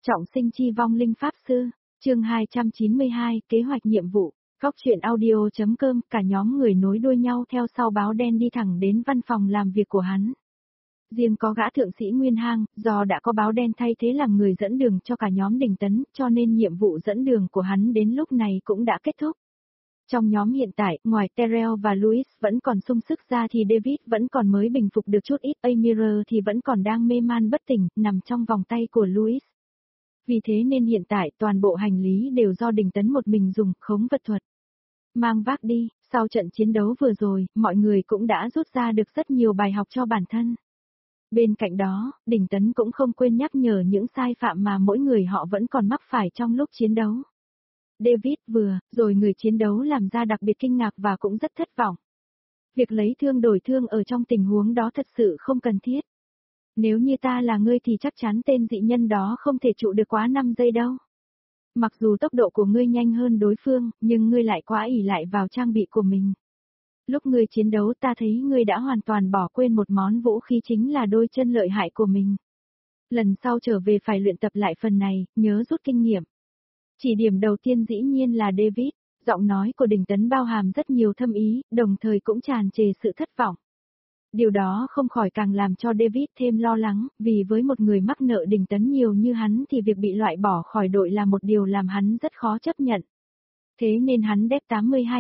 Trọng sinh chi vong linh pháp sư, chương 292, kế hoạch nhiệm vụ, góc truyện audio.com, cả nhóm người nối đuôi nhau theo sau báo đen đi thẳng đến văn phòng làm việc của hắn. Riêng có gã thượng sĩ Nguyên Hang, do đã có báo đen thay thế làm người dẫn đường cho cả nhóm Đình Tấn, cho nên nhiệm vụ dẫn đường của hắn đến lúc này cũng đã kết thúc. Trong nhóm hiện tại, ngoài Terrell và Louis vẫn còn sung sức ra thì David vẫn còn mới bình phục được chút ít, Amir thì vẫn còn đang mê man bất tỉnh, nằm trong vòng tay của Louis. Vì thế nên hiện tại toàn bộ hành lý đều do Đình Tấn một mình dùng khống vật thuật. Mang vác đi, sau trận chiến đấu vừa rồi, mọi người cũng đã rút ra được rất nhiều bài học cho bản thân. Bên cạnh đó, Đình Tấn cũng không quên nhắc nhở những sai phạm mà mỗi người họ vẫn còn mắc phải trong lúc chiến đấu. David vừa rồi người chiến đấu làm ra đặc biệt kinh ngạc và cũng rất thất vọng. Việc lấy thương đổi thương ở trong tình huống đó thật sự không cần thiết. Nếu như ta là ngươi thì chắc chắn tên dị nhân đó không thể trụ được quá 5 giây đâu. Mặc dù tốc độ của ngươi nhanh hơn đối phương, nhưng ngươi lại quá ỷ lại vào trang bị của mình. Lúc ngươi chiến đấu ta thấy ngươi đã hoàn toàn bỏ quên một món vũ khí chính là đôi chân lợi hại của mình. Lần sau trở về phải luyện tập lại phần này, nhớ rút kinh nghiệm. Chỉ điểm đầu tiên dĩ nhiên là David, giọng nói của Đình Tấn bao hàm rất nhiều thâm ý, đồng thời cũng tràn trề sự thất vọng. Điều đó không khỏi càng làm cho David thêm lo lắng, vì với một người mắc nợ Đình Tấn nhiều như hắn thì việc bị loại bỏ khỏi đội là một điều làm hắn rất khó chấp nhận. Thế nên hắn đép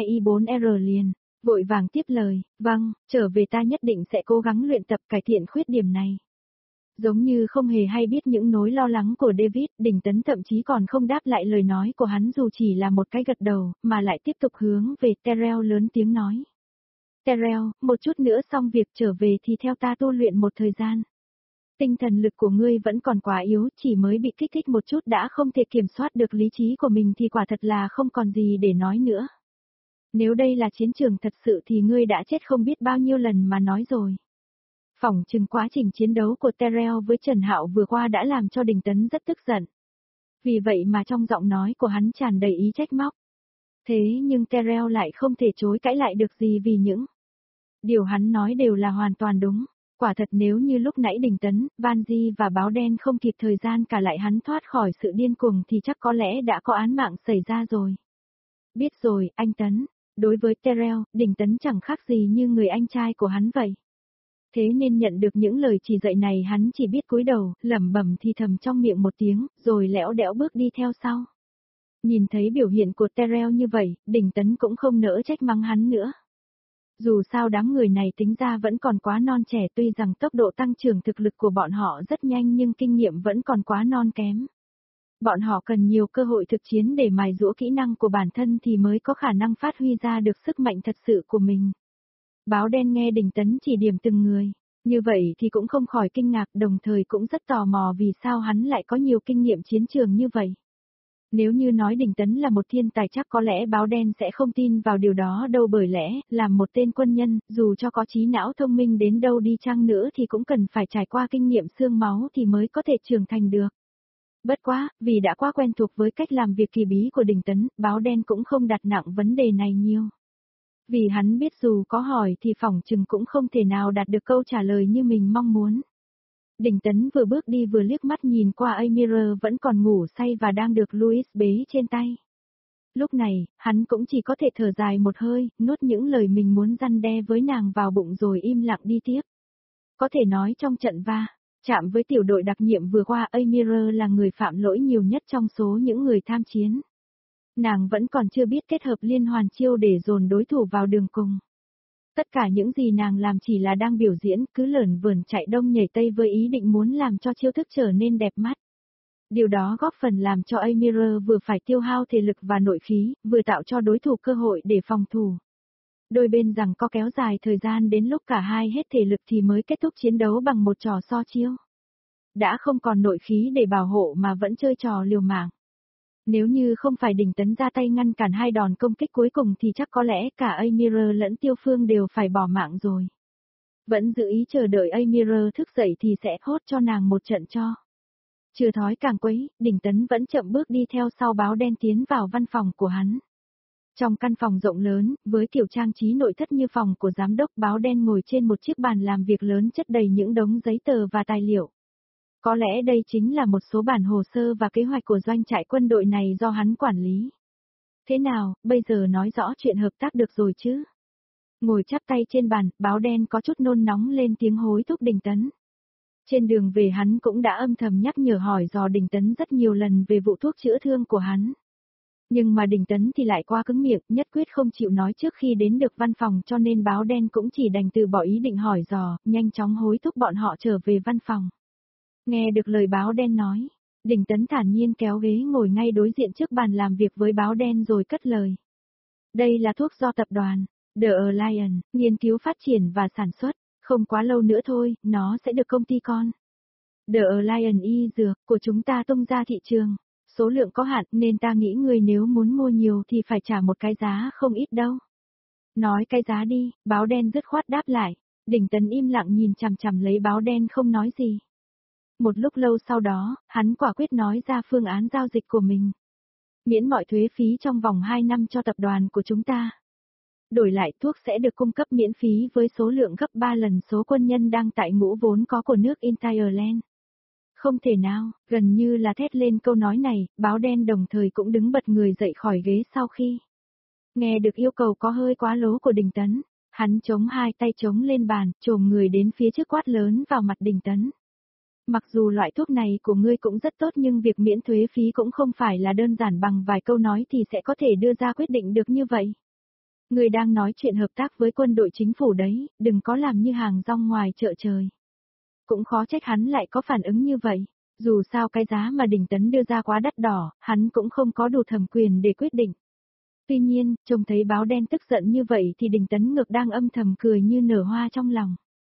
82i4R liền, vội vàng tiếp lời, vâng, trở về ta nhất định sẽ cố gắng luyện tập cải thiện khuyết điểm này. Giống như không hề hay biết những nỗi lo lắng của David, Đình Tấn thậm chí còn không đáp lại lời nói của hắn dù chỉ là một cái gật đầu, mà lại tiếp tục hướng về Terrell lớn tiếng nói. Terrell, một chút nữa xong việc trở về thì theo ta tu luyện một thời gian. Tinh thần lực của ngươi vẫn còn quá yếu, chỉ mới bị kích thích một chút đã không thể kiểm soát được lý trí của mình thì quả thật là không còn gì để nói nữa. Nếu đây là chiến trường thật sự thì ngươi đã chết không biết bao nhiêu lần mà nói rồi. Phỏng chừng quá trình chiến đấu của Terrell với Trần Hạo vừa qua đã làm cho Đình Tấn rất tức giận. Vì vậy mà trong giọng nói của hắn tràn đầy ý trách móc. Thế nhưng Terrell lại không thể chối cãi lại được gì vì những điều hắn nói đều là hoàn toàn đúng. Quả thật nếu như lúc nãy Đình Tấn, Van Di và Báo Đen không kịp thời gian cả lại hắn thoát khỏi sự điên cuồng thì chắc có lẽ đã có án mạng xảy ra rồi. Biết rồi, anh Tấn. Đối với Terrell, Đình Tấn chẳng khác gì như người anh trai của hắn vậy. Thế nên nhận được những lời chỉ dạy này hắn chỉ biết cúi đầu, lẩm bẩm thì thầm trong miệng một tiếng, rồi lẽo đẽo bước đi theo sau. Nhìn thấy biểu hiện của Terrell như vậy, Đình Tấn cũng không nỡ trách mắng hắn nữa. Dù sao đám người này tính ra vẫn còn quá non trẻ, tuy rằng tốc độ tăng trưởng thực lực của bọn họ rất nhanh nhưng kinh nghiệm vẫn còn quá non kém. Bọn họ cần nhiều cơ hội thực chiến để mài giũa kỹ năng của bản thân thì mới có khả năng phát huy ra được sức mạnh thật sự của mình. Báo Đen nghe Đình Tấn chỉ điểm từng người, như vậy thì cũng không khỏi kinh ngạc, đồng thời cũng rất tò mò vì sao hắn lại có nhiều kinh nghiệm chiến trường như vậy. Nếu như nói Đình Tấn là một thiên tài chắc có lẽ Báo Đen sẽ không tin vào điều đó đâu, bởi lẽ, làm một tên quân nhân, dù cho có trí não thông minh đến đâu đi chăng nữa thì cũng cần phải trải qua kinh nghiệm xương máu thì mới có thể trưởng thành được. Bất quá, vì đã quá quen thuộc với cách làm việc kỳ bí của Đình Tấn, Báo Đen cũng không đặt nặng vấn đề này nhiều. Vì hắn biết dù có hỏi thì phỏng chừng cũng không thể nào đạt được câu trả lời như mình mong muốn. Đình Tấn vừa bước đi vừa liếc mắt nhìn qua Amir vẫn còn ngủ say và đang được Louis bế trên tay. Lúc này, hắn cũng chỉ có thể thở dài một hơi, nuốt những lời mình muốn răn đe với nàng vào bụng rồi im lặng đi tiếp. Có thể nói trong trận chạm với tiểu đội đặc nhiệm vừa qua, Amir là người phạm lỗi nhiều nhất trong số những người tham chiến. Nàng vẫn còn chưa biết kết hợp liên hoàn chiêu để dồn đối thủ vào đường cùng. Tất cả những gì nàng làm chỉ là đang biểu diễn, cứ lởn vởn chạy đông nhảy tây với ý định muốn làm cho chiêu thức trở nên đẹp mắt. Điều đó góp phần làm cho Amir vừa phải tiêu hao thể lực và nội khí, vừa tạo cho đối thủ cơ hội để phòng thủ. Đôi bên rằng có kéo dài thời gian đến lúc cả hai hết thể lực thì mới kết thúc chiến đấu bằng một trò so chiêu. Đã không còn nội khí để bảo hộ mà vẫn chơi trò liều mạng. Nếu như không phải Đình Tấn ra tay ngăn cản hai đòn công kích cuối cùng thì chắc có lẽ cả Amir lẫn Tiêu Phương đều phải bỏ mạng rồi. Vẫn giữ ý chờ đợi Amir thức dậy thì sẽ hốt cho nàng một trận cho. Chưa thói càng quấy, Đình Tấn vẫn chậm bước đi theo sau Báo Đen tiến vào văn phòng của hắn. Trong căn phòng rộng lớn, với kiểu trang trí nội thất như phòng của giám đốc, Báo Đen ngồi trên một chiếc bàn làm việc lớn chất đầy những đống giấy tờ và tài liệu. Có lẽ đây chính là một số bản hồ sơ và kế hoạch của doanh trại quân đội này do hắn quản lý. Thế nào, bây giờ nói rõ chuyện hợp tác được rồi chứ? Ngồi chắp tay trên bàn, báo đen có chút nôn nóng lên tiếng hối thúc Đình Tấn. Trên đường về hắn cũng đã âm thầm nhắc nhở hỏi dò Đình Tấn rất nhiều lần về vụ thuốc chữa thương của hắn. Nhưng mà Đình Tấn thì lại quá cứng miệng, nhất quyết không chịu nói trước khi đến được văn phòng, cho nên báo đen cũng chỉ đành từ bỏ ý định hỏi dò, nhanh chóng hối thúc bọn họ trở về văn phòng. Nghe được lời báo đen nói, Đình Tấn thản nhiên kéo ghế ngồi ngay đối diện trước bàn làm việc với báo đen rồi cất lời. Đây là thuốc do tập đoàn The Alliance nghiên cứu phát triển và sản xuất, không quá lâu nữa thôi, nó sẽ được công ty con The Alliance y dược của chúng ta tung ra thị trường. Số lượng có hạn nên ta nghĩ người nếu muốn mua nhiều thì phải trả một cái giá không ít đâu. Nói cái giá đi, báo đen dứt khoát đáp lại. Đình Tấn im lặng nhìn chằm chằm lấy báo đen không nói gì. Một lúc lâu sau đó, hắn quả quyết nói ra phương án giao dịch của mình. Miễn mọi thuế phí trong vòng 2 năm cho tập đoàn của chúng ta. Đổi lại thuốc sẽ được cung cấp miễn phí với số lượng gấp 3 lần số quân nhân đang tại ngũ vốn có của nước Ireland. Không thể nào, gần như là thét lên câu nói này, báo đen đồng thời cũng đứng bật người dậy khỏi ghế sau khi nghe được yêu cầu có hơi quá lố của Đình Tấn. Hắn chống hai tay chống lên bàn, chồm người đến phía trước quát lớn vào mặt Đình Tấn. Mặc dù loại thuốc này của ngươi cũng rất tốt nhưng việc miễn thuế phí cũng không phải là đơn giản bằng vài câu nói thì sẽ có thể đưa ra quyết định được như vậy. Ngươi đang nói chuyện hợp tác với quân đội chính phủ đấy, đừng có làm như hàng rong ngoài chợ trời. Cũng khó trách hắn lại có phản ứng như vậy. Dù sao cái giá mà Đình Tấn đưa ra quá đắt đỏ, hắn cũng không có đủ thẩm quyền để quyết định. Tuy nhiên, trông thấy báo đen tức giận như vậy thì Đình Tấn ngược đang âm thầm cười như nở hoa trong lòng.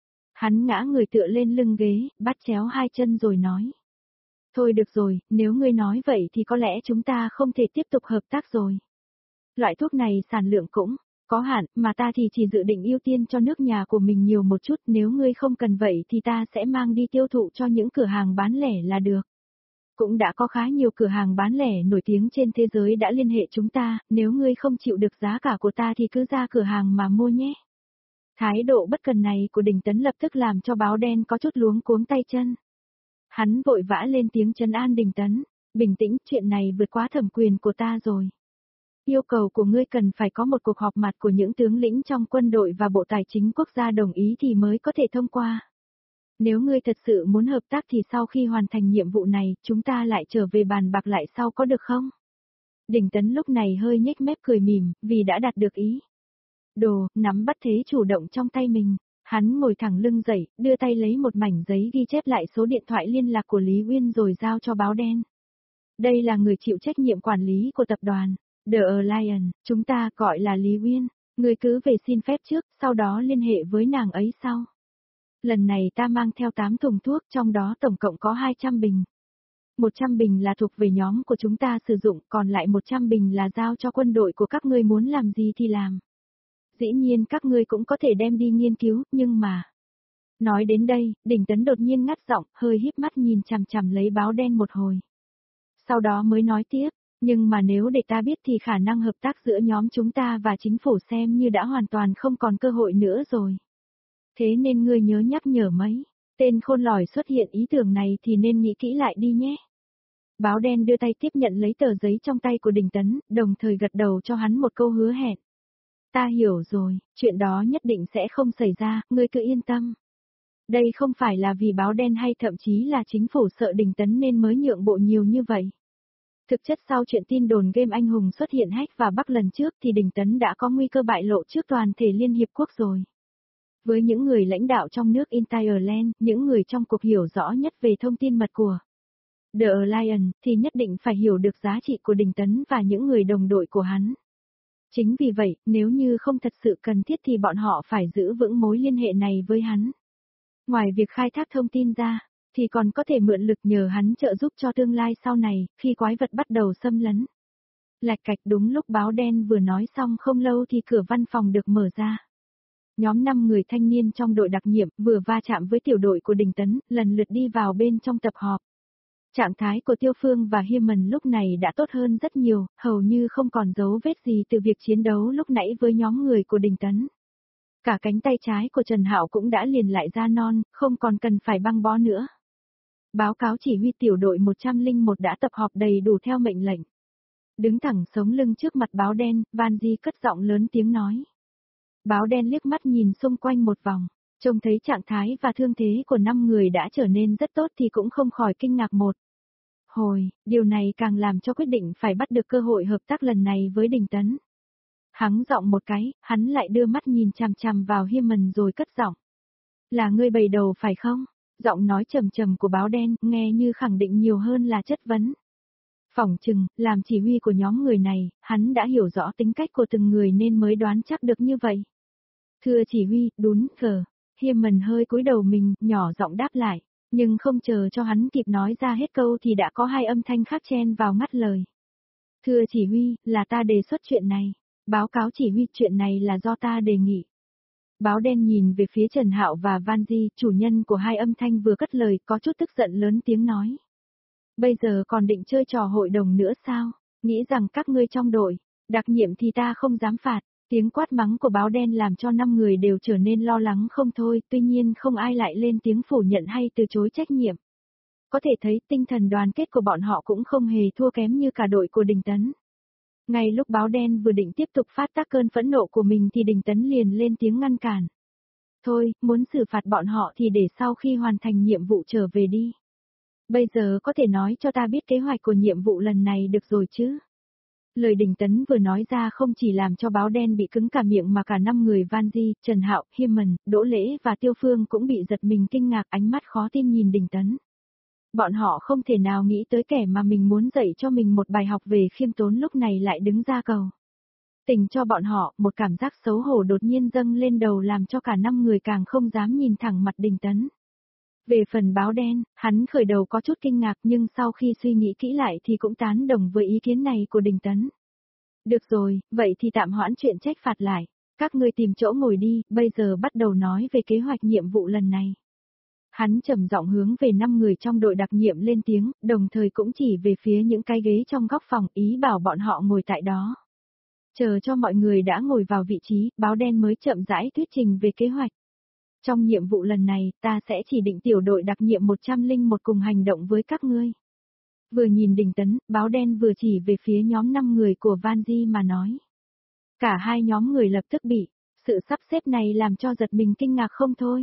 Hắn ngã người tựa lên lưng ghế, bắt chéo hai chân rồi nói. Thôi được rồi, nếu ngươi nói vậy thì có lẽ chúng ta không thể tiếp tục hợp tác rồi. Loại thuốc này sản lượng cũng có hạn, mà ta thì chỉ dự định ưu tiên cho nước nhà của mình nhiều một chút, nếu ngươi không cần vậy thì ta sẽ mang đi tiêu thụ cho những cửa hàng bán lẻ là được. Cũng đã có khá nhiều cửa hàng bán lẻ nổi tiếng trên thế giới đã liên hệ chúng ta, nếu ngươi không chịu được giá cả của ta thì cứ ra cửa hàng mà mua nhé. Thái độ bất cần này của Đình Tấn lập tức làm cho báo đen có chút luống cuống tay chân. Hắn vội vã lên tiếng trấn an Đình Tấn, bình tĩnh, chuyện này vượt quá thẩm quyền của ta rồi. Yêu cầu của ngươi cần phải có một cuộc họp mặt của những tướng lĩnh trong quân đội và Bộ Tài chính quốc gia đồng ý thì mới có thể thông qua. Nếu ngươi thật sự muốn hợp tác thì sau khi hoàn thành nhiệm vụ này, chúng ta lại trở về bàn bạc lại sau có được không? Đình Tấn lúc này hơi nhếch mép cười mỉm, vì đã đạt được ý. Đồ, nắm bắt thế chủ động trong tay mình, hắn ngồi thẳng lưng dậy, đưa tay lấy một mảnh giấy ghi chép lại số điện thoại liên lạc của Lý Uyên rồi giao cho báo đen. Đây là người chịu trách nhiệm quản lý của tập đoàn The Alliance, chúng ta gọi là Lý Uyên, người cứ về xin phép trước, sau đó liên hệ với nàng ấy sau. Lần này ta mang theo 8 thùng thuốc, trong đó tổng cộng có 200 bình. 100 bình là thuộc về nhóm của chúng ta sử dụng, còn lại 100 bình là giao cho quân đội của các ngươi muốn làm gì thì làm. Dĩ nhiên các ngươi cũng có thể đem đi nghiên cứu, nhưng mà... Nói đến đây, Đình Tấn đột nhiên ngắt giọng, hơi híp mắt nhìn chằm chằm lấy báo đen một hồi. Sau đó mới nói tiếp, nhưng mà nếu để ta biết thì khả năng hợp tác giữa nhóm chúng ta và chính phủ xem như đã hoàn toàn không còn cơ hội nữa rồi. Thế nên ngươi nhớ nhắc nhở mấy, tên khôn lỏi xuất hiện ý tưởng này thì nên nghĩ kỹ lại đi nhé. Báo đen đưa tay tiếp nhận lấy tờ giấy trong tay của Đình Tấn, đồng thời gật đầu cho hắn một câu hứa hẹn. Ta hiểu rồi, chuyện đó nhất định sẽ không xảy ra, ngươi cứ yên tâm. Đây không phải là vì báo đen hay thậm chí là chính phủ sợ Đình Tấn nên mới nhượng bộ nhiều như vậy. Thực chất sau chuyện tin đồn game anh hùng xuất hiện hack và Bắc lần trước thì Đình Tấn đã có nguy cơ bại lộ trước toàn thể Liên Hiệp Quốc rồi. Với những người lãnh đạo trong nước Ireland, những người trong cuộc hiểu rõ nhất về thông tin mật của The Alliance thì nhất định phải hiểu được giá trị của Đình Tấn và những người đồng đội của hắn. Chính vì vậy, nếu như không thật sự cần thiết thì bọn họ phải giữ vững mối liên hệ này với hắn. Ngoài việc khai thác thông tin ra, thì còn có thể mượn lực nhờ hắn trợ giúp cho tương lai sau này, khi quái vật bắt đầu xâm lấn. Lạch cạch đúng lúc báo đen vừa nói xong không lâu thì cửa văn phòng được mở ra. Nhóm 5 người thanh niên trong đội đặc nhiệm vừa va chạm với tiểu đội của Đình Tấn, lần lượt đi vào bên trong tập họp. Trạng thái của Tiêu Phương và Hiên lúc này đã tốt hơn rất nhiều, hầu như không còn dấu vết gì từ việc chiến đấu lúc nãy với nhóm người của Đình Tấn. Cả cánh tay trái của Trần Hạo cũng đã liền lại ra non, không còn cần phải băng bó nữa. Báo cáo chỉ huy tiểu đội 101 đã tập họp đầy đủ theo mệnh lệnh. Đứng thẳng sống lưng trước mặt báo đen, Van Di cất giọng lớn tiếng nói. Báo đen liếc mắt nhìn xung quanh một vòng, trông thấy trạng thái và thương thế của 5 người đã trở nên rất tốt thì cũng không khỏi kinh ngạc một. Điều này càng làm cho quyết định phải bắt được cơ hội hợp tác lần này với Đình Tấn. Hắng giọng một cái, hắn lại đưa mắt nhìn chằm chằm vào Himan rồi cất giọng. Là ngươi bày đầu phải không? Giọng nói trầm trầm của báo đen, nghe như khẳng định nhiều hơn là chất vấn. Phỏng chừng, làm chỉ huy của nhóm người này, hắn đã hiểu rõ tính cách của từng người nên mới đoán chắc được như vậy. Thưa chỉ huy, đún cờ. Himan hơi cúi đầu mình, nhỏ giọng đáp lại. Nhưng không chờ cho hắn kịp nói ra hết câu thì đã có hai âm thanh khác chen vào ngắt lời. Thưa chỉ huy, là ta đề xuất chuyện này. Báo cáo chỉ huy, chuyện này là do ta đề nghị. Báo đen nhìn về phía Trần Hạo và Van Di, chủ nhân của hai âm thanh vừa cất lời, có chút tức giận lớn tiếng nói. Bây giờ còn định chơi trò hội đồng nữa sao? Nghĩ rằng các ngươi trong đội, đặc nhiệm thì ta không dám phạt. Tiếng quát mắng của báo đen làm cho 5 người đều trở nên lo lắng không thôi, tuy nhiên không ai lại lên tiếng phủ nhận hay từ chối trách nhiệm. Có thể thấy tinh thần đoàn kết của bọn họ cũng không hề thua kém như cả đội của Đình Tấn. Ngay lúc báo đen vừa định tiếp tục phát tác cơn phẫn nộ của mình thì Đình Tấn liền lên tiếng ngăn cản. Thôi, muốn xử phạt bọn họ thì để sau khi hoàn thành nhiệm vụ trở về đi. Bây giờ có thể nói cho ta biết kế hoạch của nhiệm vụ lần này được rồi chứ? Lời Đình Tấn vừa nói ra không chỉ làm cho báo đen bị cứng cả miệng mà cả 5 người Van Di, Trần Hạo, Himan, Đỗ Lễ và Tiêu Phương cũng bị giật mình kinh ngạc, ánh mắt khó tin nhìn Đình Tấn. Bọn họ không thể nào nghĩ tới kẻ mà mình muốn dạy cho mình một bài học về khiêm tốn lúc này lại đứng ra cầu tình cho bọn họ, một cảm giác xấu hổ đột nhiên dâng lên đầu làm cho cả 5 người càng không dám nhìn thẳng mặt Đình Tấn. Về phần báo đen, hắn khởi đầu có chút kinh ngạc nhưng sau khi suy nghĩ kỹ lại thì cũng tán đồng với ý kiến này của Đình Tấn. Được rồi, vậy thì tạm hoãn chuyện trách phạt lại. Các ngươi tìm chỗ ngồi đi, bây giờ bắt đầu nói về kế hoạch nhiệm vụ lần này. Hắn trầm giọng hướng về 5 người trong đội đặc nhiệm lên tiếng, đồng thời cũng chỉ về phía những cái ghế trong góc phòng, ý bảo bọn họ ngồi tại đó. Chờ cho mọi người đã ngồi vào vị trí, báo đen mới chậm rãi thuyết trình về kế hoạch. Trong nhiệm vụ lần này, ta sẽ chỉ định tiểu đội đặc nhiệm 101 cùng hành động với các ngươi. Vừa nhìn Đình Tấn, báo đen vừa chỉ về phía nhóm 5 người của Van Di mà nói. Cả hai nhóm người lập tức bị sự sắp xếp này làm cho giật mình kinh ngạc không thôi.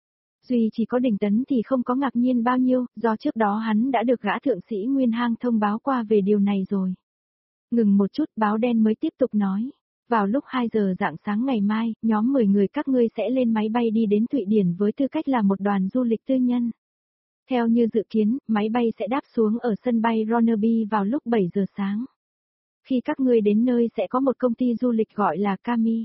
Duy chỉ có Đình Tấn thì không có ngạc nhiên bao nhiêu, do trước đó hắn đã được gã thượng sĩ Nguyên Hang thông báo qua về điều này rồi. Ngừng một chút, báo đen mới tiếp tục nói. Vào lúc 2 giờ rạng sáng ngày mai, nhóm 10 người các ngươi sẽ lên máy bay đi đến Thụy Điển với tư cách là một đoàn du lịch tư nhân. Theo như dự kiến, máy bay sẽ đáp xuống ở sân bay Ronneby vào lúc 7 giờ sáng. Khi các ngươi đến nơi sẽ có một công ty du lịch gọi là Kami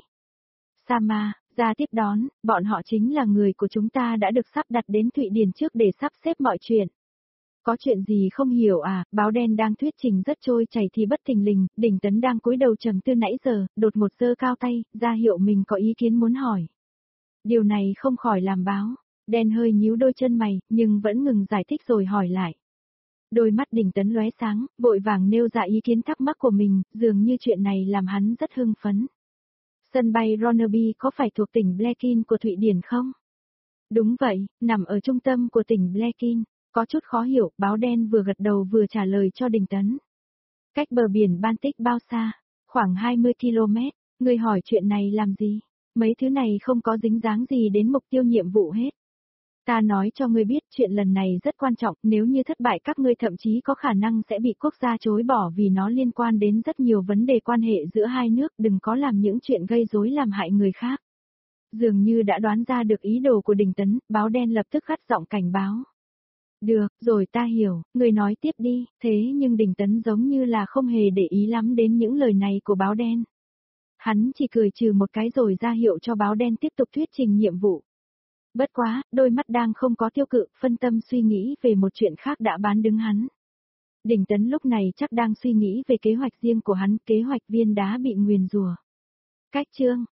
Sama ra tiếp đón, bọn họ chính là người của chúng ta đã được sắp đặt đến Thụy Điển trước để sắp xếp mọi chuyện. Có chuyện gì không hiểu à? Báo đen đang thuyết trình rất trôi chảy thì bất thình lình, Đình Tấn đang cúi đầu trầm tư nãy giờ, đột ngột giơ cao tay, ra hiệu mình có ý kiến muốn hỏi. Điều này không khỏi làm báo đen hơi nhíu đôi chân mày, nhưng vẫn ngừng giải thích rồi hỏi lại. Đôi mắt Đình Tấn lóe sáng, vội vàng nêu ra ý kiến thắc mắc của mình, dường như chuyện này làm hắn rất hưng phấn. Sân bay Ronneby có phải thuộc tỉnh Blekin của Thụy Điển không? Đúng vậy, nằm ở trung tâm của tỉnh Blekin. Có chút khó hiểu, báo đen vừa gật đầu vừa trả lời cho Đình Tấn. Cách bờ biển Baltic bao xa? Khoảng 20 km. Ngươi hỏi chuyện này làm gì? Mấy thứ này không có dính dáng gì đến mục tiêu nhiệm vụ hết. Ta nói cho ngươi biết chuyện lần này rất quan trọng, nếu như thất bại các ngươi thậm chí có khả năng sẽ bị quốc gia chối bỏ vì nó liên quan đến rất nhiều vấn đề quan hệ giữa hai nước, đừng có làm những chuyện gây rối làm hại người khác. Dường như đã đoán ra được ý đồ của Đình Tấn, báo đen lập tức gắt giọng cảnh báo. Được, rồi ta hiểu, người nói tiếp đi, thế nhưng Đình Tấn giống như là không hề để ý lắm đến những lời này của báo đen. Hắn chỉ cười trừ một cái rồi ra hiệu cho báo đen tiếp tục thuyết trình nhiệm vụ. Bất quá, đôi mắt đang không có tiêu cự, phân tâm suy nghĩ về một chuyện khác đã bán đứng hắn. Đình Tấn lúc này chắc đang suy nghĩ về kế hoạch riêng của hắn, kế hoạch viên đá bị nguyền rủa. Cách chương